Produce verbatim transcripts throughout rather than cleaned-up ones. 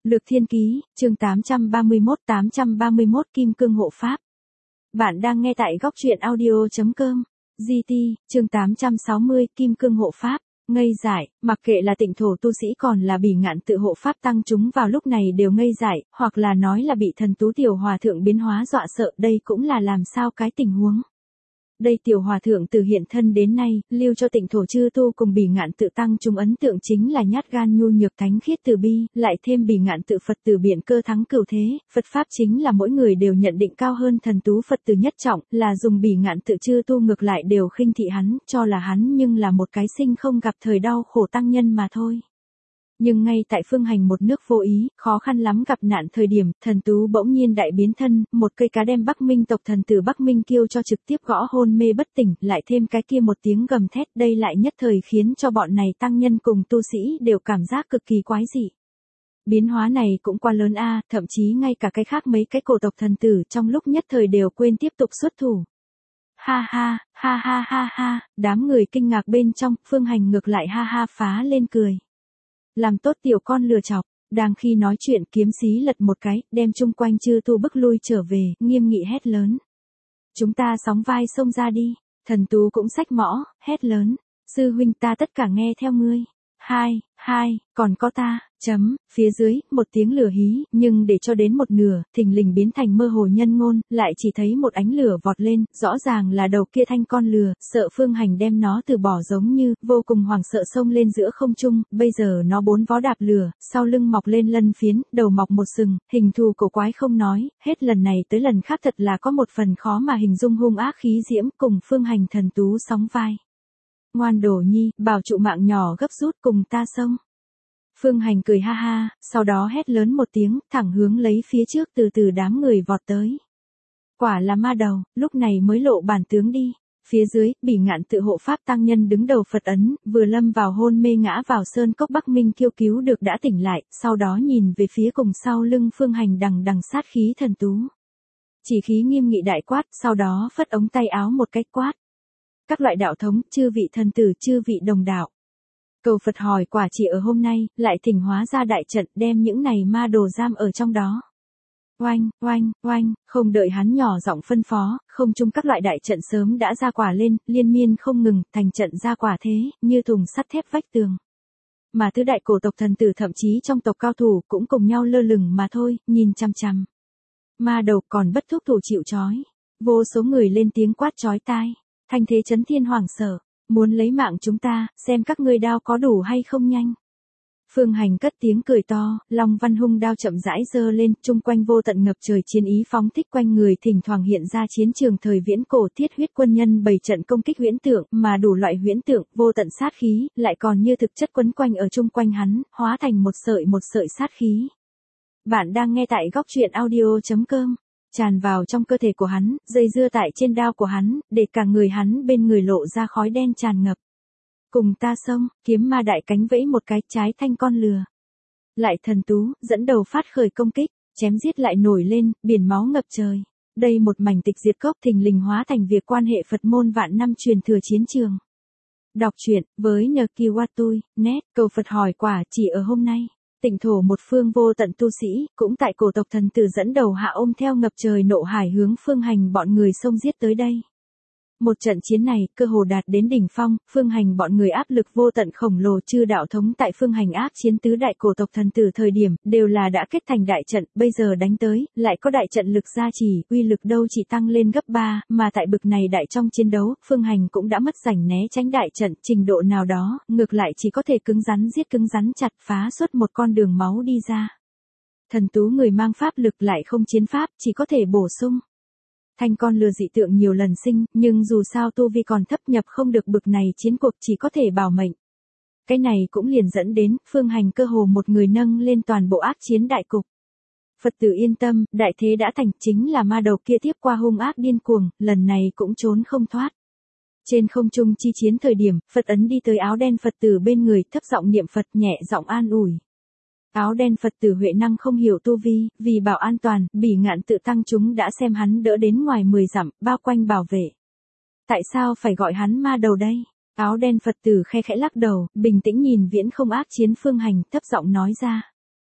Lược Thiên Ký, chương tám trăm ba mươi mốt tám trăm ba mươi mốt Kim Cương Hộ Pháp. Bạn đang nghe tại góc truyện audio chấm com. giê tê, chương tám trăm sáu mươi Kim Cương Hộ Pháp. Ngây dại, mặc kệ là Tịnh thổ tu sĩ còn là Bỉ Ngạn Tự hộ pháp tăng chúng vào lúc này đều ngây dại, hoặc là nói là bị Thần Tú tiểu hòa thượng biến hóa dọa sợ, đây cũng là làm sao cái tình huống. Đây tiểu hòa thượng từ hiện thân đến nay, lưu cho Tịnh thổ chư tu cùng Bỉ Ngạn Tự tăng chúng ấn tượng chính là nhát gan nhu nhược thánh khiết từ bi, lại thêm Bỉ Ngạn Tự Phật tử biện cơ thắng cửu thế, Phật pháp chính là mỗi người đều nhận định cao hơn Thần Tú Phật tử nhất trọng, là dùng Bỉ Ngạn Tự chư tu ngược lại đều khinh thị hắn, cho là hắn nhưng là một cái sinh không gặp thời đau khổ tăng nhân mà thôi. Nhưng ngay tại phương hành một nước vô ý, khó khăn lắm gặp nạn thời điểm, Thần Tú bỗng nhiên đại biến thân, một cây cá đem Bắc Minh tộc thần tử Bắc Minh Kiêu cho trực tiếp gõ hôn mê bất tỉnh, lại thêm cái kia một tiếng gầm thét, đây lại nhất thời khiến cho bọn này tăng nhân cùng tu sĩ đều cảm giác cực kỳ quái dị. Biến hóa này cũng quá lớn a, thậm chí ngay cả cái khác mấy cái cổ tộc thần tử trong lúc nhất thời đều quên tiếp tục xuất thủ. Ha ha, ha ha ha ha, đám người kinh ngạc bên trong, phương hành ngược lại ha ha phá lên cười. Làm tốt tiểu con lừa chọc, đang khi nói chuyện kiếm xí lật một cái, đem chung quanh chư tu bức lui trở về, nghiêm nghị hét lớn. Chúng ta sóng vai xông ra đi, Thần Tú cũng xách mõ, hét lớn, sư huynh ta tất cả nghe theo ngươi. Hai, hai, còn có ta, chấm, phía dưới, một tiếng lửa hí, nhưng để cho đến một nửa, thình lình biến thành mơ hồ nhân ngôn, lại chỉ thấy một ánh lửa vọt lên, rõ ràng là đầu kia thanh con lừa, sợ phương hành đem nó từ bỏ giống như, vô cùng hoảng sợ xông lên giữa không trung, bây giờ nó bốn vó đạp lửa, sau lưng mọc lên lân phiến, đầu mọc một sừng, hình thù cổ quái không nói, hết lần này tới lần khác thật là có một phần khó mà hình dung hung ác khí diễm, cùng phương hành Thần Tú sóng vai. Ngoan đồ nhi, bảo trụ mạng nhỏ gấp rút cùng ta xông. Phương hành cười ha ha, sau đó hét lớn một tiếng, thẳng hướng lấy phía trước từ từ đám người vọt tới. Quả là ma đầu, lúc này mới lộ bản tướng đi. Phía dưới, Bỉ Ngạn Tự hộ pháp tăng nhân đứng đầu Phật ấn, vừa lâm vào hôn mê ngã vào sơn cốc Bắc Minh Kiêu cứu được đã tỉnh lại, sau đó nhìn về phía cùng sau lưng phương hành đằng đằng sát khí Thần Tú. Chỉ khí nghiêm nghị đại quát, sau đó phất ống tay áo một cách quát. Các loại đạo thống, chư vị thần tử, chư vị đồng đạo. Cầu Phật hỏi quả chỉ ở hôm nay, lại thỉnh hóa ra đại trận đem những này ma đồ giam ở trong đó. Oanh, oanh, oanh, không đợi hắn nhỏ giọng phân phó, không chung các loại đại trận sớm đã ra quả lên, liên miên không ngừng, thành trận ra quả thế, như thùng sắt thép vách tường. Mà tứ đại cổ tộc thần tử thậm chí trong tộc cao thủ cũng cùng nhau lơ lửng mà thôi, nhìn chăm chăm. Ma đầu còn bất thúc thủ chịu trói. Vô số người lên tiếng quát chói tai. Thanh thế chấn thiên hoảng sợ, muốn lấy mạng chúng ta, xem các ngươi đao có đủ hay không nhanh. Phương hành cất tiếng cười to, Long Văn hung đao chậm rãi giơ lên, chung quanh vô tận ngập trời chiến ý phóng thích quanh người, thỉnh thoảng hiện ra chiến trường thời viễn cổ thiết huyết quân nhân bày trận công kích huyễn tượng, mà đủ loại huyễn tượng, vô tận sát khí, lại còn như thực chất quấn quanh ở chung quanh hắn, hóa thành một sợi một sợi sát khí. Bạn đang nghe tại góc truyện audio chấm com. Tràn vào trong cơ thể của hắn, dây dưa tại trên đao của hắn, để cả người hắn bên người lộ ra khói đen tràn ngập. Cùng ta xông, kiếm ma đại cánh vẫy một cái, trái thanh con lừa. Lại Thần Tú, dẫn đầu phát khởi công kích, chém giết lại nổi lên, biển máu ngập trời. Đây một mảnh tịch diệt cốc thình lình hóa thành việc quan hệ Phật môn vạn năm truyền thừa chiến trường. Đọc truyện, với nhờ Kiwatui, net, cầu Phật hỏi quả chỉ ở hôm nay. Tịnh thổ một phương vô tận tu sĩ, cũng tại cổ tộc thần tử dẫn đầu hạ ôm theo ngập trời nộ hải hướng phương hành bọn người xông giết tới đây. Một trận chiến này, cơ hồ đạt đến đỉnh phong, phương hành bọn người áp lực vô tận khổng lồ chư đạo thống tại phương hành ác chiến tứ đại cổ tộc thần tử thời điểm, đều là đã kết thành đại trận, bây giờ đánh tới, lại có đại trận lực gia trì, uy lực đâu chỉ tăng lên gấp ba, mà tại bực này đại trong chiến đấu, phương hành cũng đã mất rảnh né tránh đại trận, trình độ nào đó, ngược lại chỉ có thể cứng rắn giết cứng rắn chặt phá xuất một con đường máu đi ra. Thần Tú người mang pháp lực lại không chiến pháp, chỉ có thể bổ sung. Thanh con lừa dị tượng nhiều lần sinh, nhưng dù sao tu vi còn thấp nhập không được bực này chiến cuộc chỉ có thể bảo mệnh. Cái này cũng liền dẫn đến, phương hành cơ hồ một người nâng lên toàn bộ ác chiến đại cục. Phật tử yên tâm, đại thế đã thành, chính là ma đầu kia tiếp qua hung ác điên cuồng, lần này cũng trốn không thoát. Trên không trung chi chiến thời điểm, Phật ấn đi tới áo đen Phật tử bên người, thấp giọng niệm Phật, nhẹ giọng an ủi. Áo đen Phật tử Huệ năng không hiểu tu vi, vì bảo an toàn, Bỉ Ngạn Tự tăng chúng đã xem hắn đỡ đến ngoài mười dặm, bao quanh bảo vệ. Tại sao phải gọi hắn ma đầu đây? Áo đen Phật tử khe khẽ lắc đầu, bình tĩnh nhìn viễn không ác chiến phương hành, thấp giọng nói ra.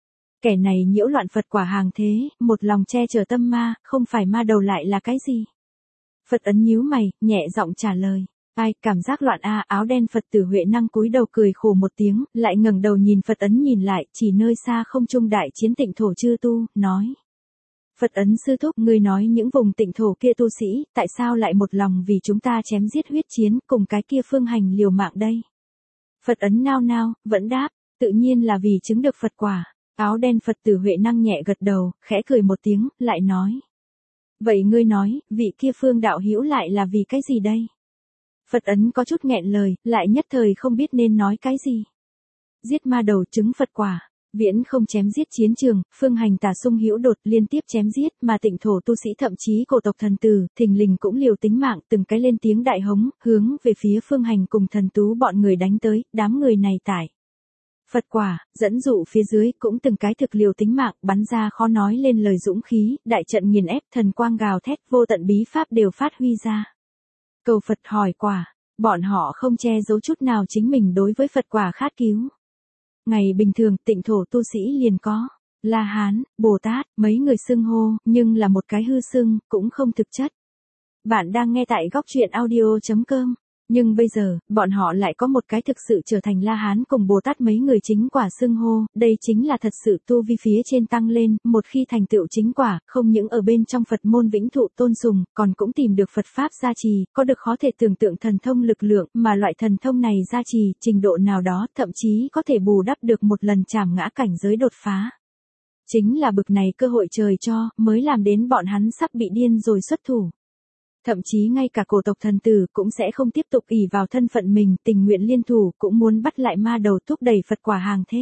Kẻ này nhiễu loạn Phật quả hàng thế, một lòng che chở tâm ma, không phải ma đầu lại là cái gì? Phật Ấn nhíu mày, nhẹ giọng trả lời. Ai, cảm giác loạn a, áo đen Phật tử Huệ Năng cúi đầu cười khổ một tiếng, lại ngẩng đầu nhìn Phật Ấn nhìn lại, chỉ nơi xa không trung đại chiến Tịnh thổ chư tu, nói. Phật Ấn sư thúc, ngươi nói những vùng Tịnh thổ kia tu sĩ, tại sao lại một lòng vì chúng ta chém giết huyết chiến, cùng cái kia phương hành liều mạng đây? Phật Ấn nao nao, vẫn đáp, tự nhiên là vì chứng được Phật quả. Áo đen Phật tử Huệ Năng nhẹ gật đầu, khẽ cười một tiếng, lại nói. Vậy ngươi nói, vị kia phương đạo hữu lại là vì cái gì đây? Phật Ấn có chút nghẹn lời, lại nhất thời không biết nên nói cái gì. Giết ma đầu chứng Phật quả, viễn không chém giết chiến trường, phương hành tà sung hữu đột liên tiếp chém giết, mà Tịnh thổ tu sĩ thậm chí cổ tộc thần tử, thình lình cũng liều tính mạng, từng cái lên tiếng đại hống, hướng về phía phương hành cùng thần tú bọn người đánh tới, đám người này tải. Phật quả, dẫn dụ phía dưới cũng từng cái thực liều tính mạng, bắn ra khó nói lên lời dũng khí, đại trận nghiền ép, thần quang gào thét, vô tận bí pháp đều phát huy ra. Cầu Phật hỏi quả, bọn họ không che giấu chút nào chính mình đối với Phật quả khát cứu. Ngày bình thường, Tịnh thổ tu sĩ liền có, La Hán, Bồ Tát, mấy người xưng hô, nhưng là một cái hư xưng, cũng không thực chất. Bạn đang nghe tại góc truyện audio chấm com. Nhưng bây giờ, bọn họ lại có một cái thực sự trở thành La Hán cùng Bồ Tát mấy người chính quả xưng hô, đây chính là thật sự tu vi phía trên tăng lên, một khi thành tựu chính quả, không những ở bên trong Phật môn vĩnh thụ tôn sùng, còn cũng tìm được Phật Pháp gia trì, có được khó thể tưởng tượng thần thông lực lượng, mà loại thần thông này gia trì, trình độ nào đó, thậm chí có thể bù đắp được một lần trảm ngã cảnh giới đột phá. Chính là bực này cơ hội trời cho, mới làm đến bọn hắn sắp bị điên rồi xuất thủ. Thậm chí ngay cả cổ tộc thần tử cũng sẽ không tiếp tục ỷ vào thân phận mình, tình nguyện liên thủ, cũng muốn bắt lại ma đầu thúc đẩy Phật quả hàng thế.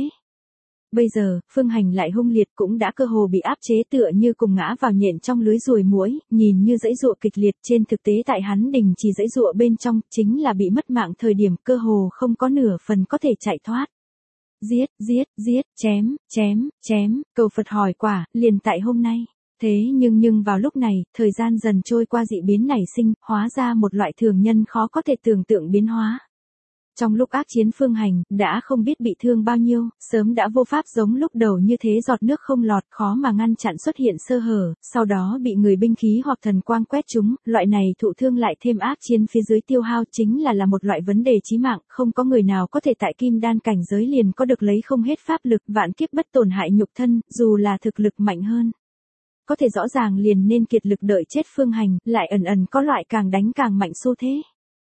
Bây giờ, phương hành lại hung liệt cũng đã cơ hồ bị áp chế tựa như cùng ngã vào nhện trong lưới ruồi muỗi, nhìn như dãy dụa kịch liệt, trên thực tế tại hắn đình chỉ dãy dụa bên trong, chính là bị mất mạng thời điểm cơ hồ không có nửa phần có thể chạy thoát. Giết, giết, giết, chém, chém, chém, cầu Phật hỏi quả, liền tại hôm nay. Thế nhưng nhưng vào lúc này, thời gian dần trôi qua dị biến nảy sinh, hóa ra một loại thường nhân khó có thể tưởng tượng biến hóa. Trong lúc ác chiến phương hành, đã không biết bị thương bao nhiêu, sớm đã vô pháp giống lúc đầu như thế giọt nước không lọt, khó mà ngăn chặn xuất hiện sơ hở, sau đó bị người binh khí hoặc thần quang quét trúng, loại này thụ thương lại thêm ác chiến phía dưới tiêu hao chính là là một loại vấn đề chí mạng, không có người nào có thể tại kim đan cảnh giới liền có được lấy không hết pháp lực, vạn kiếp bất tổn hại nhục thân, dù là thực lực mạnh hơn. Có thể rõ ràng liền nên kiệt lực đợi chết phương hành, lại ẩn ẩn có loại càng đánh càng mạnh xu thế.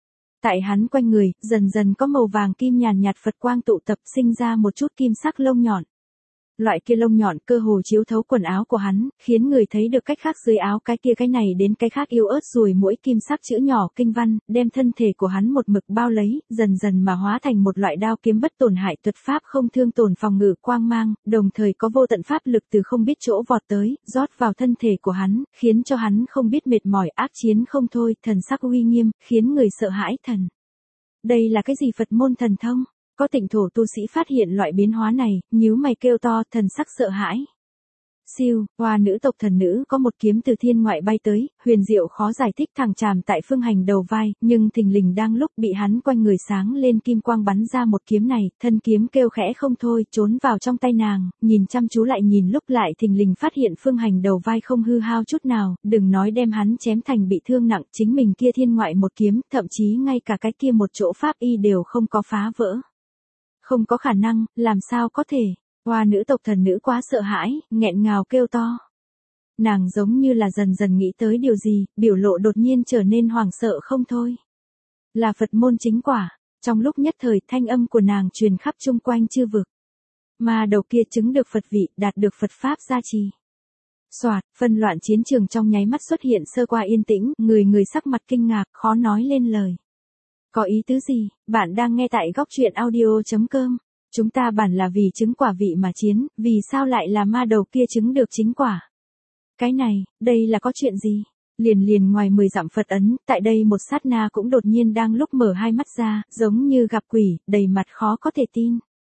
Tại hắn quanh người, dần dần có màu vàng kim nhàn nhạt Phật quang tụ tập sinh ra một chút kim sắc lông nhọn. Loại kia lông nhọn cơ hồ chiếu thấu quần áo của hắn, khiến người thấy được cách khác dưới áo cái kia cái này đến cái khác yếu ớt ruồi mỗi kim sắc chữ nhỏ kinh văn, đem thân thể của hắn một mực bao lấy, dần dần mà hóa thành một loại đao kiếm bất tổn hại tuyệt pháp không thương tổn phòng ngự quang mang, đồng thời có vô tận pháp lực từ không biết chỗ vọt tới, rót vào thân thể của hắn, khiến cho hắn không biết mệt mỏi ác chiến không thôi, thần sắc uy nghiêm, khiến người sợ hãi thần. Đây là cái gì Phật môn thần thông? Có Tịnh thổ tu sĩ phát hiện loại biến hóa này, nhíu mày kêu to, thần sắc sợ hãi. Siêu, hoa nữ tộc thần nữ có một kiếm từ thiên ngoại bay tới, huyền diệu khó giải thích thẳng chạm tại phương hành đầu vai, nhưng thình lình đang lúc bị hắn quanh người sáng lên kim quang bắn ra một kiếm này, thân kiếm kêu khẽ không thôi, trốn vào trong tay nàng, nhìn chăm chú lại nhìn lúc lại thình lình phát hiện phương hành đầu vai không hư hao chút nào, đừng nói đem hắn chém thành bị thương nặng, chính mình kia thiên ngoại một kiếm, thậm chí ngay cả cái kia một chỗ pháp y đều không có phá vỡ. Không có khả năng, làm sao có thể, hoa nữ tộc thần nữ quá sợ hãi, nghẹn ngào kêu to. Nàng giống như là dần dần nghĩ tới điều gì, biểu lộ đột nhiên trở nên hoảng sợ không thôi. Là Phật môn chính quả, trong lúc nhất thời thanh âm của nàng truyền khắp chung quanh chư vực. Mà đầu kia chứng được Phật vị, đạt được Phật Pháp gia trì. Soạt, phân loạn chiến trường trong nháy mắt xuất hiện sơ qua yên tĩnh, người người sắc mặt kinh ngạc, khó nói lên lời. Có ý tứ gì, bạn đang nghe tại góc truyện audio chấm com. Chúng ta bản là vì chứng quả vị mà chiến, vì sao lại là ma đầu kia chứng được chính quả? Cái này, đây là có chuyện gì? Liền liền ngoài mười dặm Phật ấn, tại đây một sát na cũng đột nhiên đang lúc mở hai mắt ra, giống như gặp quỷ, đầy mặt khó có thể tin.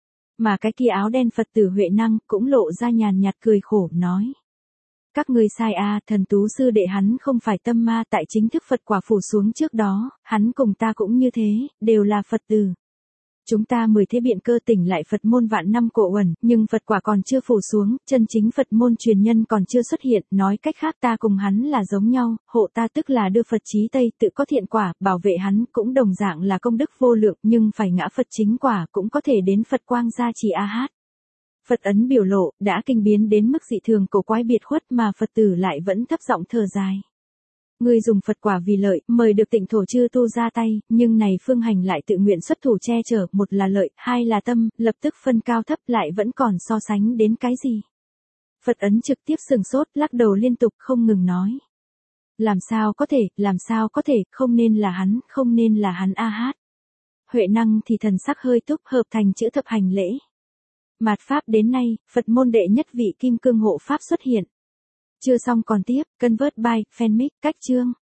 Mà cái kia áo đen Phật tử Huệ Năng cũng lộ ra nhàn nhạt cười khổ, nói. Các ngươi sai a, thần tú sư đệ hắn không phải tâm ma, tại chính thức Phật quả phủ xuống trước đó, hắn cùng ta cũng như thế, đều là Phật tử. Chúng ta mười thế biện cơ tỉnh lại Phật môn vạn năm cổ uẩn, nhưng Phật quả còn chưa phủ xuống, chân chính Phật môn truyền nhân còn chưa xuất hiện, nói cách khác ta cùng hắn là giống nhau, hộ ta tức là đưa Phật chí Tây, tự có thiện quả, bảo vệ hắn cũng đồng dạng là công đức vô lượng, nhưng phải ngã Phật chính quả cũng có thể đến Phật quang gia trì a hát. Phật ấn biểu lộ, đã kinh biến đến mức dị thường cổ quái biệt khuất mà Phật tử lại vẫn thấp giọng thở dài. Ngươi dùng Phật quả vì lợi, mời được Tịnh Thổ chư tu ra tay, nhưng này phương hành lại tự nguyện xuất thủ che chở, một là lợi, hai là tâm, lập tức phân cao thấp lại vẫn còn so sánh đến cái gì. Phật ấn trực tiếp sừng sốt, lắc đầu liên tục không ngừng nói. Làm sao có thể, làm sao có thể, không nên là hắn, không nên là hắn a hát. Huệ năng thì thần sắc hơi túc hợp thành chữ thập hành lễ. Mạt Pháp đến nay, Phật môn đệ nhất vị kim cương hộ Pháp xuất hiện. Chưa xong còn tiếp, Convert by, Fanmic, cách chương.